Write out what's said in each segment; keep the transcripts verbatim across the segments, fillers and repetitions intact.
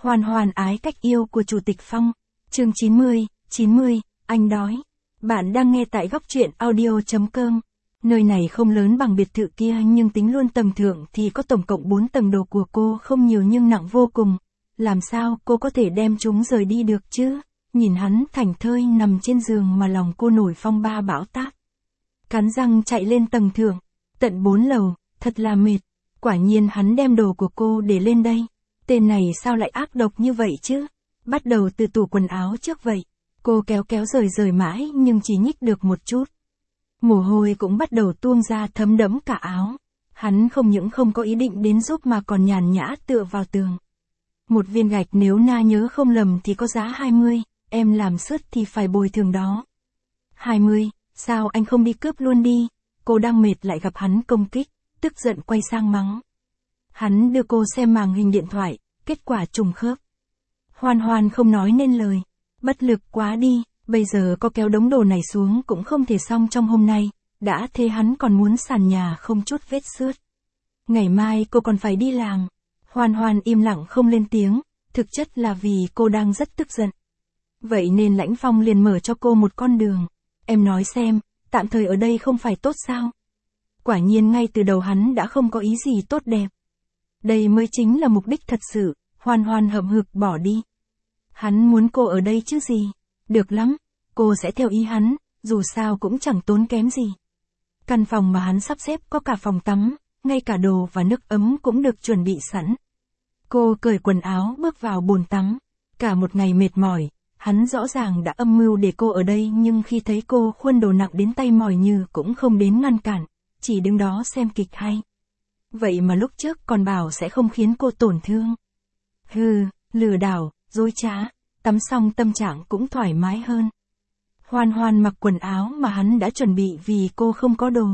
Hoan hoan ái cách yêu của Chủ tịch Phong. Chương chín mươi, chín mươi, anh đói. Bạn đang nghe tại góc truyện audio chấm com. Nơi này không lớn bằng biệt thự kia nhưng tính luôn tầng thượng thì có tổng cộng bốn tầng, đồ của cô không nhiều nhưng nặng vô cùng. Làm sao cô có thể đem chúng rời đi được chứ? Nhìn hắn thảnh thơi nằm trên giường mà lòng cô nổi phong ba bão táp. Cắn răng chạy lên tầng thượng, tận bốn lầu, thật là mệt. Quả nhiên hắn đem đồ của cô để lên đây. Tên này sao lại ác độc như vậy chứ? Bắt đầu từ tủ quần áo trước vậy. Cô kéo kéo rời rời mãi nhưng chỉ nhích được một chút. Mồ hôi cũng bắt đầu tuôn ra thấm đẫm cả áo. Hắn không những không có ý định đến giúp mà còn nhàn nhã tựa vào tường. Một viên gạch nếu na nhớ không lầm thì có giá hai mươi, em làm sứt thì phải bồi thường đó. hai mươi, sao anh không đi cướp luôn đi? Cô đang mệt lại gặp hắn công kích, tức giận quay sang mắng. Hắn đưa cô xem màn hình điện thoại, kết quả trùng khớp. Hoan hoan không nói nên lời. Bất lực quá đi, bây giờ có kéo đống đồ này xuống cũng không thể xong trong hôm nay, đã thế hắn còn muốn sàn nhà không chút vết xước. Ngày mai cô còn phải đi làm. Hoan hoan im lặng không lên tiếng, thực chất là vì cô đang rất tức giận. Vậy nên Lãnh Phong liền mở cho cô một con đường. Em nói xem, tạm thời ở đây không phải tốt sao? Quả nhiên ngay từ đầu hắn đã không có ý gì tốt đẹp. Đây mới chính là mục đích thật sự. Hoan hoan hậm hực bỏ đi. Hắn muốn cô ở đây chứ gì. Được lắm, cô sẽ theo ý hắn, dù sao cũng chẳng tốn kém gì. Căn phòng mà hắn sắp xếp có cả phòng tắm, ngay cả đồ và nước ấm cũng được chuẩn bị sẵn. Cô cởi quần áo bước vào bồn tắm. Cả một ngày mệt mỏi, hắn rõ ràng đã âm mưu để cô ở đây nhưng khi thấy cô khuân đồ nặng đến tay mỏi như cũng không đến ngăn cản, chỉ đứng đó xem kịch hay. Vậy mà lúc trước còn bảo sẽ không khiến cô tổn thương. Hừ, lừa đảo, dối trá, tắm xong tâm trạng cũng thoải mái hơn. Hoan hoan mặc quần áo mà hắn đã chuẩn bị vì cô không có đồ.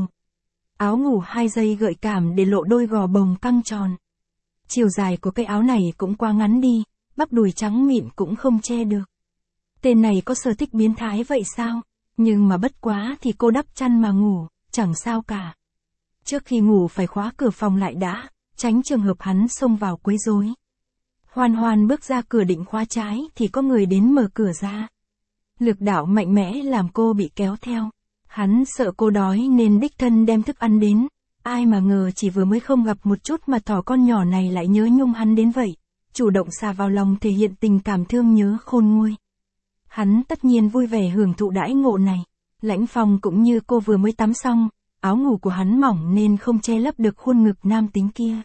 Áo ngủ hai dây gợi cảm để lộ đôi gò bồng căng tròn. Chiều dài của cái áo này cũng quá ngắn đi, bắp đùi trắng mịn cũng không che được. Tên này có sở thích biến thái vậy sao? Nhưng mà bất quá thì cô đắp chăn mà ngủ, chẳng sao cả. Trước khi ngủ phải khóa cửa phòng lại đã, tránh trường hợp hắn xông vào quấy rối. Hoan hoan bước ra cửa định khóa trái thì có người đến mở cửa ra. Lực đạo mạnh mẽ làm cô bị kéo theo. Hắn sợ cô đói nên đích thân đem thức ăn đến. Ai mà ngờ chỉ vừa mới không gặp một chút mà thỏ con nhỏ này lại nhớ nhung hắn đến vậy. Chủ động xà vào lòng thể hiện tình cảm thương nhớ khôn nguôi. Hắn tất nhiên vui vẻ hưởng thụ đãi ngộ này. Lãnh Phong cũng như cô vừa mới tắm xong. Áo ngủ của hắn mỏng nên không che lấp được khuôn ngực nam tính kia.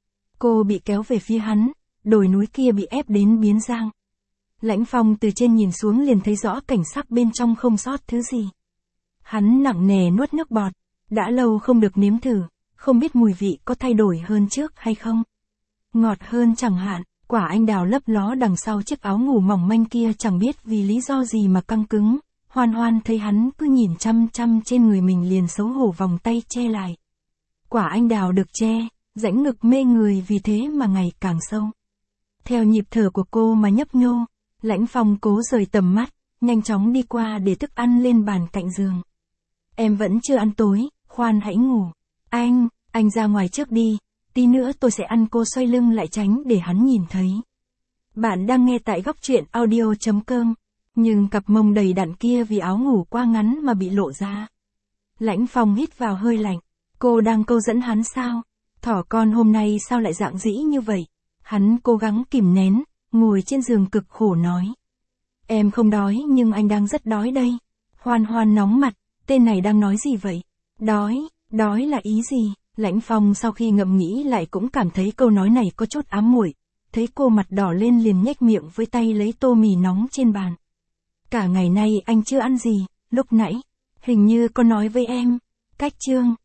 Cô bị kéo về phía hắn, đồi núi kia bị ép đến biến dạng. Lãnh Phong từ trên nhìn xuống liền thấy rõ cảnh sắc bên trong không sót thứ gì. Hắn nặng nề nuốt nước bọt, đã lâu không được nếm thử, không biết mùi vị có thay đổi hơn trước hay không. Ngọt hơn chẳng hạn, quả anh đào lấp ló đằng sau chiếc áo ngủ mỏng manh kia chẳng biết vì lý do gì mà căng cứng. Hoan hoan thấy hắn cứ nhìn chăm chăm trên người mình liền xấu hổ vòng tay che lại. Quả anh đào được che, rãnh ngực mê người vì thế mà ngày càng sâu. Theo nhịp thở của cô mà nhấp nhô, Lãnh Phong cố rời tầm mắt, nhanh chóng đi qua để thức ăn lên bàn cạnh giường. Em vẫn chưa ăn tối, khoan hãy ngủ. Anh, anh ra ngoài trước đi, tí nữa tôi sẽ ăn. Cô xoay lưng lại tránh để hắn nhìn thấy. Bạn đang nghe tại góc truyện audio chấm com. Nhưng cặp mông đầy đặn kia vì áo ngủ quá ngắn mà bị lộ ra. Lãnh Phong hít vào hơi lạnh. Cô đang câu dẫn hắn sao? Thỏ con hôm nay sao lại dạng dĩ như vậy? Hắn cố gắng kìm nén, ngồi trên giường cực khổ nói. Em không đói nhưng anh đang rất đói đây. Hoan hoan nóng mặt, tên này đang nói gì vậy? Đói, đói là ý gì? Lãnh Phong sau khi ngẫm nghĩ lại cũng cảm thấy câu nói này có chút ám muội. Thấy cô mặt đỏ lên liền nhếch miệng với tay lấy tô mì nóng trên bàn. Cả ngày nay anh chưa ăn gì, lúc nãy, hình như có nói với em, cách chương,